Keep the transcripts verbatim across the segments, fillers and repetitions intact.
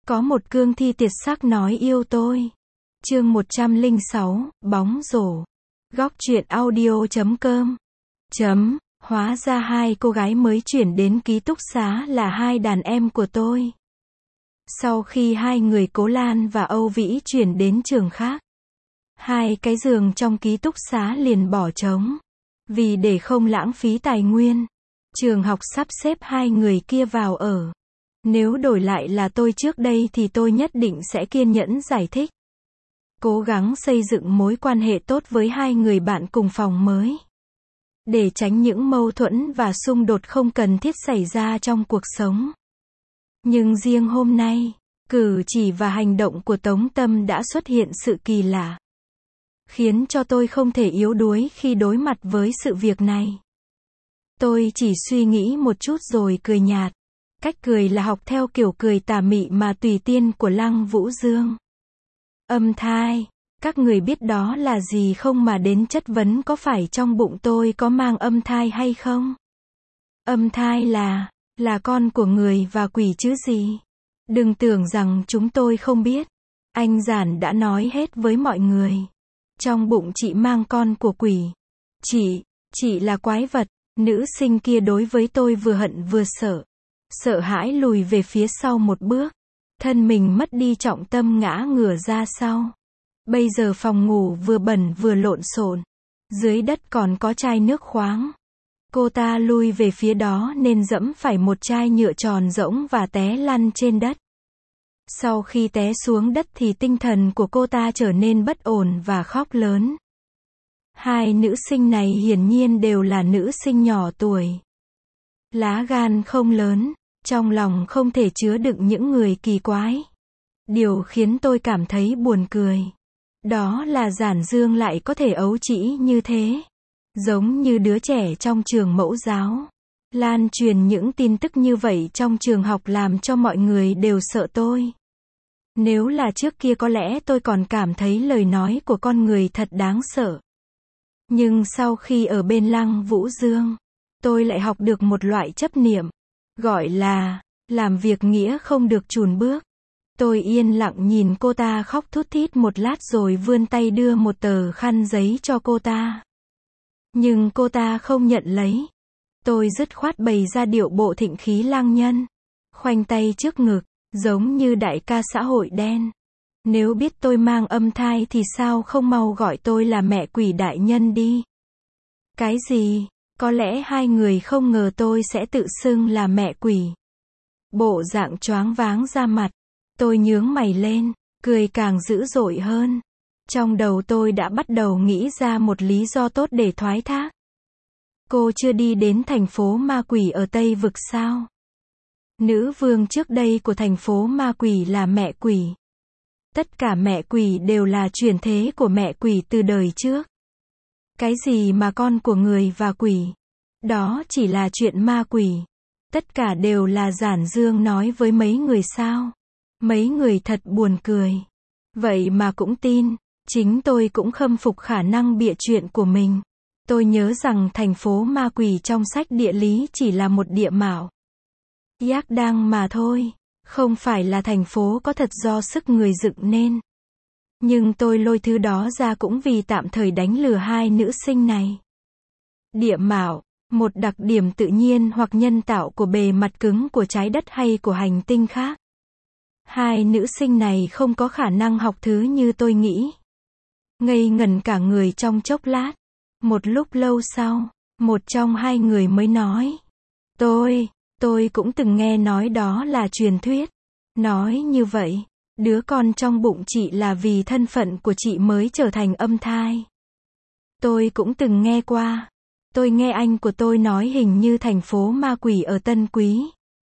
Có một cương thi tuyệt sắc nói yêu tôi. Chương một trăm lẻ sáu, bóng rổ. Góc truyện audio chấm com. Chấm, hóa ra hai cô gái mới chuyển đến ký túc xá là hai đàn em của tôi. Sau khi hai người Cố Lan và Âu Vĩ chuyển đến trường khác, hai cái giường trong ký túc xá liền bỏ trống. Vì để không lãng phí tài nguyên, trường học sắp xếp hai người kia vào ở. Nếu đổi lại là tôi trước đây thì tôi nhất định sẽ kiên nhẫn giải thích, cố gắng xây dựng mối quan hệ tốt với hai người bạn cùng phòng mới, để tránh những mâu thuẫn và xung đột không cần thiết xảy ra trong cuộc sống. Nhưng riêng hôm nay, cử chỉ và hành động của Tống Tâm đã xuất hiện sự kỳ lạ, khiến cho tôi không thể yếu đuối khi đối mặt với sự việc này. Tôi chỉ suy nghĩ một chút rồi cười nhạt. Cách cười là học theo kiểu cười tà mị mà tùy tiên của Lăng Vũ Dương. Âm thai, các người biết đó là gì không mà đến chất vấn có phải trong bụng tôi có mang âm thai hay không? Âm thai là, là con của người và quỷ chứ gì? Đừng tưởng rằng chúng tôi không biết. Anh Giản đã nói hết với mọi người. Trong bụng chị mang con của quỷ. Chị, chị là quái vật. Nữ sinh kia đối với tôi vừa hận vừa sợ. Sợ hãi lùi về phía sau một bước. Thân mình mất đi trọng tâm ngã ngửa ra sau. Bây giờ phòng ngủ vừa bẩn vừa lộn xộn. Dưới đất còn có chai nước khoáng. Cô ta lui về phía đó nên dẫm phải một chai nhựa tròn rỗng và té lăn trên đất. Sau khi té xuống đất thì tinh thần của cô ta trở nên bất ổn và khóc lớn. Hai nữ sinh này hiển nhiên đều là nữ sinh nhỏ tuổi. Lá gan không lớn, trong lòng không thể chứa đựng những người kỳ quái. Điều khiến tôi cảm thấy buồn cười, đó là Giản Dương lại có thể ấu trĩ như thế. Giống như đứa trẻ trong trường mẫu giáo. Lan truyền những tin tức như vậy trong trường học làm cho mọi người đều sợ tôi. Nếu là trước kia có lẽ tôi còn cảm thấy lời nói của con người thật đáng sợ. Nhưng sau khi ở bên Lăng Vũ Dương, tôi lại học được một loại chấp niệm, gọi là, làm việc nghĩa không được chùn bước. Tôi yên lặng nhìn cô ta khóc thút thít một lát rồi vươn tay đưa một tờ khăn giấy cho cô ta. Nhưng cô ta không nhận lấy. Tôi dứt khoát bày ra điệu bộ thịnh khí lang nhân. Khoanh tay trước ngực, giống như đại ca xã hội đen. Nếu biết tôi mang âm thai thì sao không mau gọi tôi là mẹ quỷ đại nhân đi. Cái gì? Có lẽ hai người không ngờ tôi sẽ tự xưng là mẹ quỷ. Bộ dạng choáng váng ra mặt. Tôi nhướng mày lên, cười càng dữ dội hơn. Trong đầu tôi đã bắt đầu nghĩ ra một lý do tốt để thoái thác. Cô chưa đi đến thành phố ma quỷ ở Tây Vực sao? Nữ vương trước đây của thành phố ma quỷ là mẹ quỷ. Tất cả mẹ quỷ đều là chuyển thế của mẹ quỷ từ đời trước. Cái gì mà con của người và quỷ? Đó chỉ là chuyện ma quỷ. Tất cả đều là Giản Dương nói với mấy người sao? Mấy người thật buồn cười. Vậy mà cũng tin. Chính tôi cũng khâm phục khả năng bịa chuyện của mình. Tôi nhớ rằng thành phố ma quỷ trong sách địa lý chỉ là một địa mạo Yak Đăng mà thôi. Không phải là thành phố có thật do sức người dựng nên. Nhưng tôi lôi thứ đó ra cũng vì tạm thời đánh lừa hai nữ sinh này. Địa mạo, một đặc điểm tự nhiên hoặc nhân tạo của bề mặt cứng của trái đất hay của hành tinh khác. Hai nữ sinh này không có khả năng học thứ như tôi nghĩ. Ngây ngẩn cả người trong chốc lát. Một lúc lâu sau, một trong hai người mới nói. Tôi, tôi cũng từng nghe nói đó là truyền thuyết. Nói như vậy, đứa con trong bụng chị là vì thân phận của chị mới trở thành âm thai. Tôi cũng từng nghe qua. Tôi nghe anh của tôi nói hình như thành phố ma quỷ ở Tân Quý.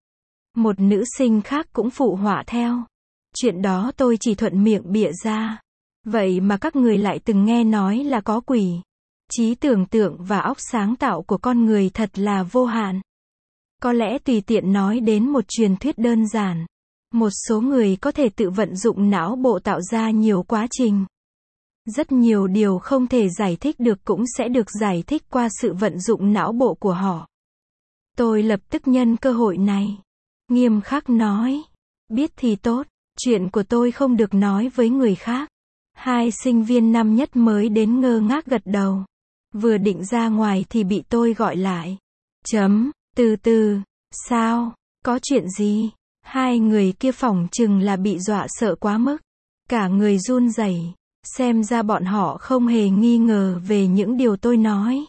Một nữ sinh khác cũng phụ họa theo. Chuyện đó tôi chỉ thuận miệng bịa ra. Vậy mà các người lại từng nghe nói là có quỷ. Trí tưởng tượng và óc sáng tạo của con người thật là vô hạn. Có lẽ tùy tiện nói đến một truyền thuyết đơn giản. Một số người có thể tự vận dụng não bộ tạo ra nhiều quá trình. Rất nhiều điều không thể giải thích được cũng sẽ được giải thích qua sự vận dụng não bộ của họ. Tôi lập tức nhân cơ hội này. Nghiêm khắc nói. Biết thì tốt. Chuyện của tôi không được nói với người khác. Hai sinh viên năm nhất mới đến ngơ ngác gật đầu. Vừa định ra ngoài thì bị tôi gọi lại. Chấm, từ từ, sao, có chuyện gì? Hai người kia phỏng chừng là bị dọa sợ quá mức. Cả người run rẩy, xem ra bọn họ không hề nghi ngờ về những điều tôi nói.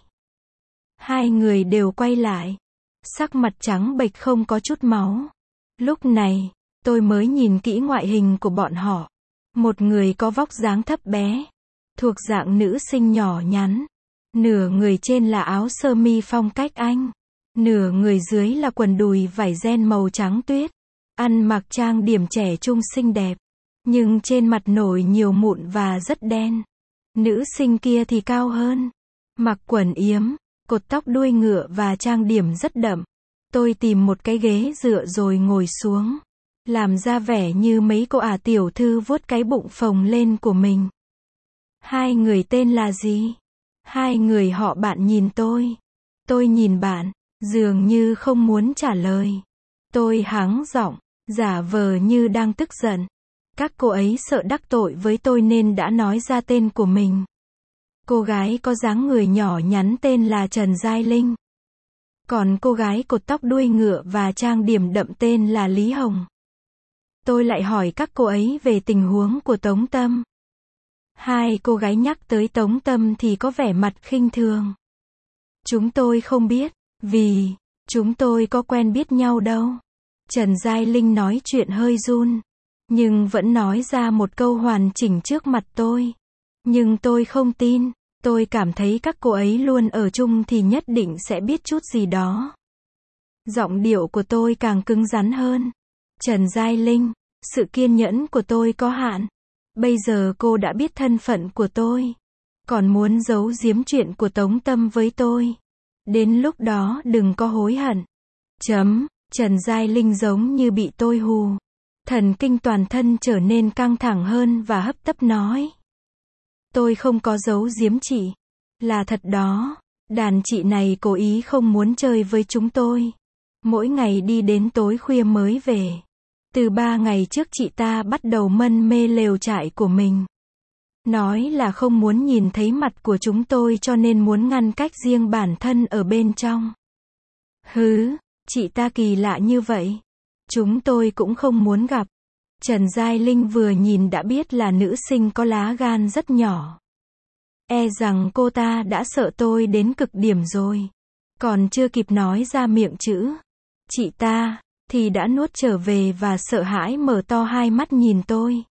Hai người đều quay lại. Sắc mặt trắng bệch không có chút máu. Lúc này, tôi mới nhìn kỹ ngoại hình của bọn họ. Một người có vóc dáng thấp bé, thuộc dạng nữ sinh nhỏ nhắn. Nửa người trên là áo sơ mi phong cách Anh. Nửa người dưới là quần đùi vải ren màu trắng tuyết. Ăn mặc trang điểm trẻ trung xinh đẹp. Nhưng trên mặt nổi nhiều mụn và rất đen. Nữ sinh kia thì cao hơn. Mặc quần yếm, cột tóc đuôi ngựa và trang điểm rất đậm. Tôi tìm một cái ghế dựa rồi ngồi xuống. Làm ra vẻ như mấy cô ả tiểu thư vuốt cái bụng phồng lên của mình. Hai người tên là gì? Hai người họ bạn nhìn tôi. Tôi nhìn bạn, dường như không muốn trả lời. Tôi hắng giọng, giả vờ như đang tức giận. Các cô ấy sợ đắc tội với tôi nên đã nói ra tên của mình. Cô gái có dáng người nhỏ nhắn tên là Trần Giai Linh. Còn cô gái cột tóc đuôi ngựa và trang điểm đậm tên là Lý Hồng. Tôi lại hỏi các cô ấy về tình huống của Tống Tâm. Hai cô gái nhắc tới Tống Tâm thì có vẻ mặt khinh thường. Chúng tôi không biết, vì chúng tôi có quen biết nhau đâu. Trần Giai Linh nói chuyện hơi run, nhưng vẫn nói ra một câu hoàn chỉnh trước mặt tôi. Nhưng tôi không tin, tôi cảm thấy các cô ấy luôn ở chung thì nhất định sẽ biết chút gì đó. Giọng điệu của tôi càng cứng rắn hơn. Trần Giai Linh, sự kiên nhẫn của tôi có hạn. Bây giờ cô đã biết thân phận của tôi, còn muốn giấu giếm chuyện của Tống Tâm với tôi. Đến lúc đó đừng có hối hận. Chấm, Trần Giai Linh giống như bị tôi hù. Thần kinh toàn thân trở nên căng thẳng hơn và hấp tấp nói. Tôi không có giấu giếm chị. Là thật đó, đàn chị này cố ý không muốn chơi với chúng tôi. Mỗi ngày đi đến tối khuya mới về. Từ ba ngày trước chị ta bắt đầu mân mê lều trại của mình. Nói là không muốn nhìn thấy mặt của chúng tôi cho nên muốn ngăn cách riêng bản thân ở bên trong. Hứ, chị ta kỳ lạ như vậy. Chúng tôi cũng không muốn gặp. Trần Giai Linh vừa nhìn đã biết là nữ sinh có lá gan rất nhỏ. E rằng cô ta đã sợ tôi đến cực điểm rồi. Còn chưa kịp nói ra miệng chữ chị ta thì đã nuốt trở về và sợ hãi mở to hai mắt nhìn tôi.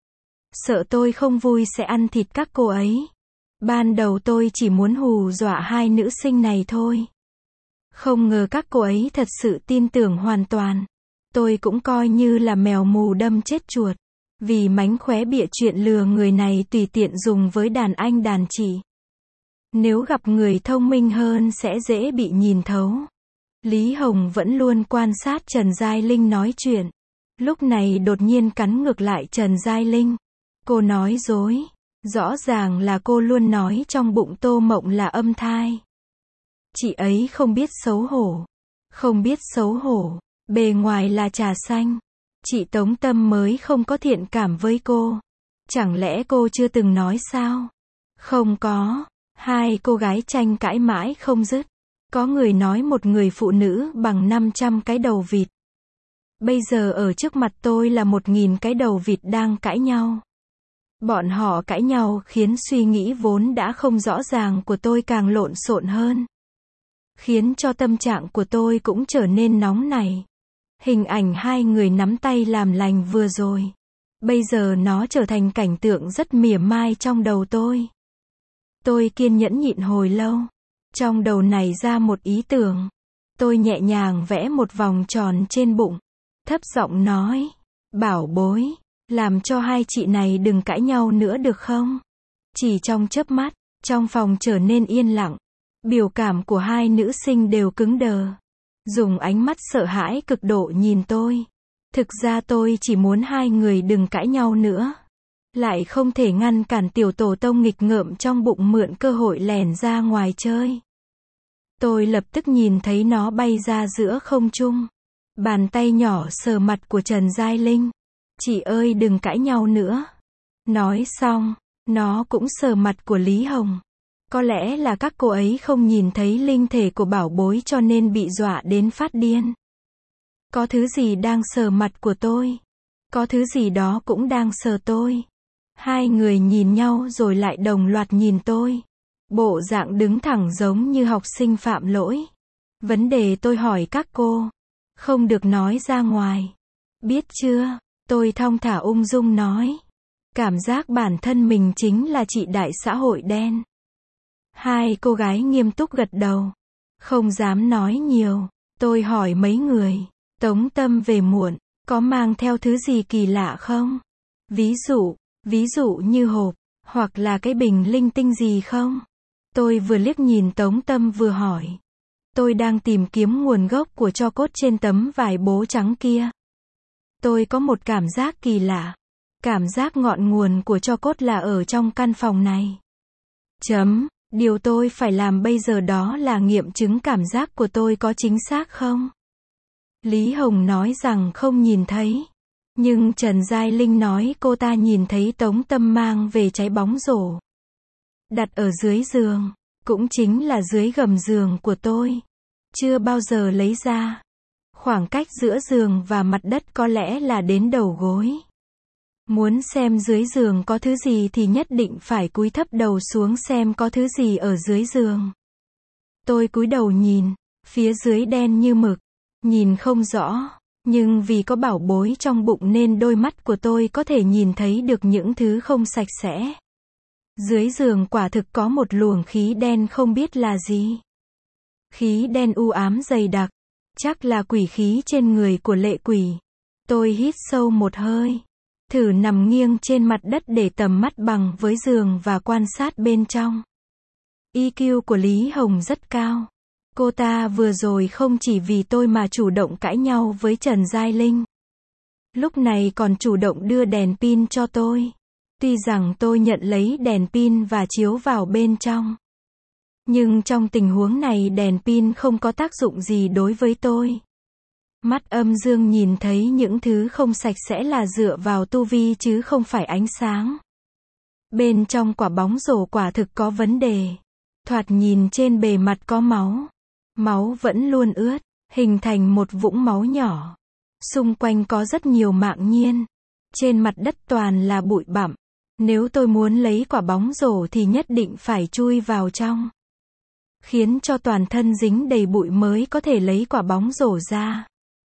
Sợ tôi không vui sẽ ăn thịt các cô ấy. Ban đầu tôi chỉ muốn hù dọa hai nữ sinh này thôi. Không ngờ các cô ấy thật sự tin tưởng hoàn toàn. Tôi cũng coi như là mèo mù đâm chết chuột. Vì mánh khóe bịa chuyện lừa người này tùy tiện dùng với đàn anh đàn chị. Nếu gặp người thông minh hơn sẽ dễ bị nhìn thấu. Lý Hồng vẫn luôn quan sát Trần Giai Linh nói chuyện. Lúc này đột nhiên cắn ngược lại Trần Giai Linh. Cô nói dối. Rõ ràng là cô luôn nói trong bụng Tô Mộng là âm thai. Chị ấy không biết xấu hổ. Không biết xấu hổ. Bề ngoài là trà xanh. Chị Tống Tâm mới không có thiện cảm với cô. Chẳng lẽ cô chưa từng nói sao? Không có. Hai cô gái tranh cãi mãi không dứt. Có người nói một người phụ nữ bằng năm trăm cái đầu vịt. Bây giờ ở trước mặt tôi là một nghìn cái đầu vịt đang cãi nhau. Bọn họ cãi nhau khiến suy nghĩ vốn đã không rõ ràng của tôi càng lộn xộn hơn. Khiến cho tâm trạng của tôi cũng trở nên nóng nảy. Hình ảnh hai người nắm tay làm lành vừa rồi. Bây giờ nó trở thành cảnh tượng rất mỉa mai trong đầu tôi. Tôi kiên nhẫn nhịn hồi lâu. Trong đầu này ra một ý tưởng. Tôi nhẹ nhàng vẽ một vòng tròn trên bụng. Thấp giọng nói. Bảo bối. Làm cho hai chị này đừng cãi nhau nữa được không? Chỉ trong chớp mắt, trong phòng trở nên yên lặng. Biểu cảm của hai nữ sinh đều cứng đờ. Dùng ánh mắt sợ hãi cực độ nhìn tôi. Thực ra tôi chỉ muốn hai người đừng cãi nhau nữa. Lại không thể ngăn cản tiểu tổ tông nghịch ngợm trong bụng mượn cơ hội lèn ra ngoài chơi. Tôi lập tức nhìn thấy nó bay ra giữa không trung. Bàn tay nhỏ sờ mặt của Trần Giai Linh. Chị ơi đừng cãi nhau nữa. Nói xong, nó cũng sờ mặt của Lý Hồng. Có lẽ là các cô ấy không nhìn thấy linh thể của bảo bối cho nên bị dọa đến phát điên. Có thứ gì đang sờ mặt của tôi. Có thứ gì đó cũng đang sờ tôi. Hai người nhìn nhau rồi lại đồng loạt nhìn tôi. Bộ dạng đứng thẳng giống như học sinh phạm lỗi. Vấn đề tôi hỏi các cô, không được nói ra ngoài. Biết chưa? Tôi thong thả ung dung nói. Cảm giác bản thân mình chính là chị đại xã hội đen. Hai cô gái nghiêm túc gật đầu. Không dám nói nhiều. Tôi hỏi mấy người. Tống Tâm về muộn, có mang theo thứ gì kỳ lạ không? Ví dụ, ví dụ như hộp, hoặc là cái bình linh tinh gì không? Tôi vừa liếc nhìn Tống Tâm vừa hỏi. Tôi đang tìm kiếm nguồn gốc của tro cốt trên tấm vải bố trắng kia. Tôi có một cảm giác kỳ lạ. Cảm giác ngọn nguồn của tro cốt là ở trong căn phòng này. Chấm. Điều tôi phải làm bây giờ đó là nghiệm chứng cảm giác của tôi có chính xác không? Lý Hồng nói rằng không nhìn thấy. Nhưng Trần Giai Linh nói cô ta nhìn thấy Tống Tâm mang về trái bóng rổ. Đặt ở dưới giường. Cũng chính là dưới gầm giường của tôi. Chưa bao giờ lấy ra. Khoảng cách giữa giường và mặt đất có lẽ là đến đầu gối. Muốn xem dưới giường có thứ gì thì nhất định phải cúi thấp đầu xuống xem có thứ gì ở dưới giường. Tôi cúi đầu nhìn, phía dưới đen như mực, nhìn không rõ, nhưng vì có bảo bối trong bụng nên đôi mắt của tôi có thể nhìn thấy được những thứ không sạch sẽ. Dưới giường quả thực có một luồng khí đen không biết là gì. Khí đen u ám dày đặc, chắc là quỷ khí trên người của lệ quỷ. Tôi hít sâu một hơi. Thử nằm nghiêng trên mặt đất để tầm mắt bằng với giường và quan sát bên trong. i kiu của Lý Hồng rất cao. Cô ta vừa rồi không chỉ vì tôi mà chủ động cãi nhau với Trần Giai Linh. Lúc này còn chủ động đưa đèn pin cho tôi. Tuy rằng tôi nhận lấy đèn pin và chiếu vào bên trong. Nhưng trong tình huống này đèn pin không có tác dụng gì đối với tôi. Mắt âm dương nhìn thấy những thứ không sạch sẽ là dựa vào tu vi chứ không phải ánh sáng. Bên trong quả bóng rổ quả thực có vấn đề. Thoạt nhìn trên bề mặt có máu. Máu vẫn luôn ướt, hình thành một vũng máu nhỏ. Xung quanh có rất nhiều mạng nhiên. Trên mặt đất toàn là bụi bặm. Nếu tôi muốn lấy quả bóng rổ thì nhất định phải chui vào trong. Khiến cho toàn thân dính đầy bụi mới có thể lấy quả bóng rổ ra.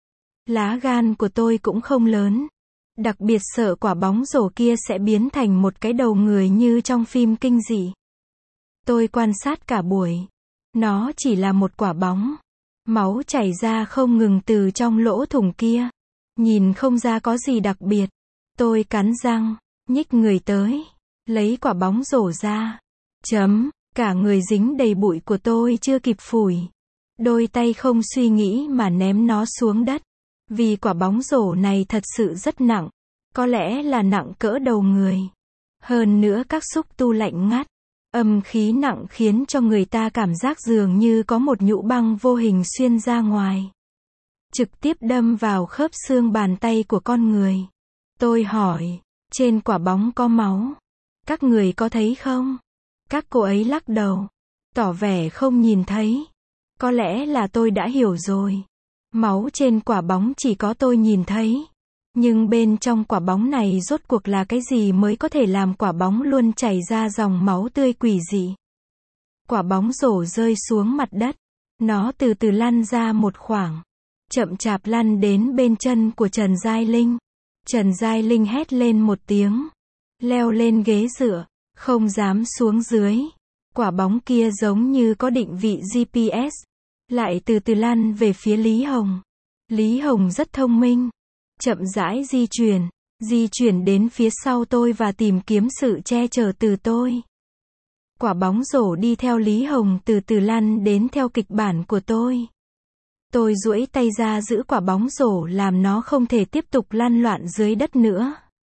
Lá gan của tôi cũng không lớn. Đặc biệt sợ quả bóng rổ kia sẽ biến thành một cái đầu người như trong phim kinh dị. Tôi quan sát cả buổi. Nó chỉ là một quả bóng. Máu chảy ra không ngừng từ trong lỗ thủng kia. Nhìn không ra có gì đặc biệt. Tôi cắn răng, nhích người tới. Lấy quả bóng rổ ra. Chấm. Cả người dính đầy bụi của tôi chưa kịp phủi. Đôi tay không suy nghĩ mà ném nó xuống đất. Vì quả bóng rổ này thật sự rất nặng. Có lẽ là nặng cỡ đầu người. Hơn nữa các xúc tu lạnh ngắt. Âm khí nặng khiến cho người ta cảm giác dường như có một nhũ băng vô hình xuyên ra ngoài. Trực tiếp đâm vào khớp xương bàn tay của con người. Tôi hỏi, trên quả bóng có máu. Các người có thấy không? Các cô ấy lắc đầu. Tỏ vẻ không nhìn thấy. Có lẽ là tôi đã hiểu rồi. Máu trên quả bóng chỉ có tôi nhìn thấy. Nhưng bên trong quả bóng này rốt cuộc là cái gì mới có thể làm quả bóng luôn chảy ra dòng máu tươi quỷ dị. Quả bóng rổ rơi xuống mặt đất. Nó từ từ lăn ra một khoảng. Chậm chạp lăn đến bên chân của Trần Giai Linh. Trần Giai Linh hét lên một tiếng. Leo lên ghế dựa. Không dám xuống dưới. Quả bóng kia giống như có định vị giê pê ét. Lại từ từ lăn về phía Lý Hồng. Lý Hồng rất thông minh. Chậm rãi di chuyển. Di chuyển đến phía sau tôi và tìm kiếm sự che chở từ tôi. Quả bóng rổ đi theo Lý Hồng từ từ lăn đến theo kịch bản của tôi. Tôi duỗi tay ra giữ quả bóng rổ làm nó không thể tiếp tục lăn loạn dưới đất nữa.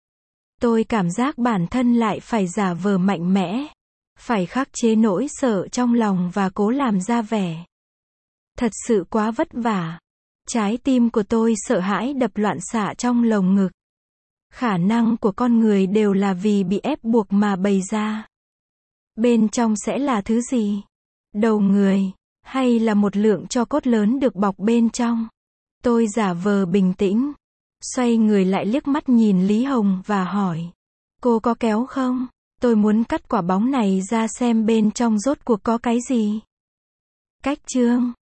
Tôi cảm giác bản thân lại phải giả vờ mạnh mẽ. Phải khắc chế nỗi sợ trong lòng và cố làm ra vẻ. Thật sự quá vất vả. Trái tim của tôi sợ hãi đập loạn xạ trong lồng ngực. Khả năng của con người đều là vì bị ép buộc mà bày ra. Bên trong sẽ là thứ gì? Đầu người, hay là một lượng tro cốt lớn được bọc bên trong? Tôi giả vờ bình tĩnh, xoay người lại liếc mắt nhìn Lý Hồng và hỏi. Cô có kéo không? Tôi muốn cắt quả bóng này ra xem bên trong rốt cuộc có cái gì. Cách chương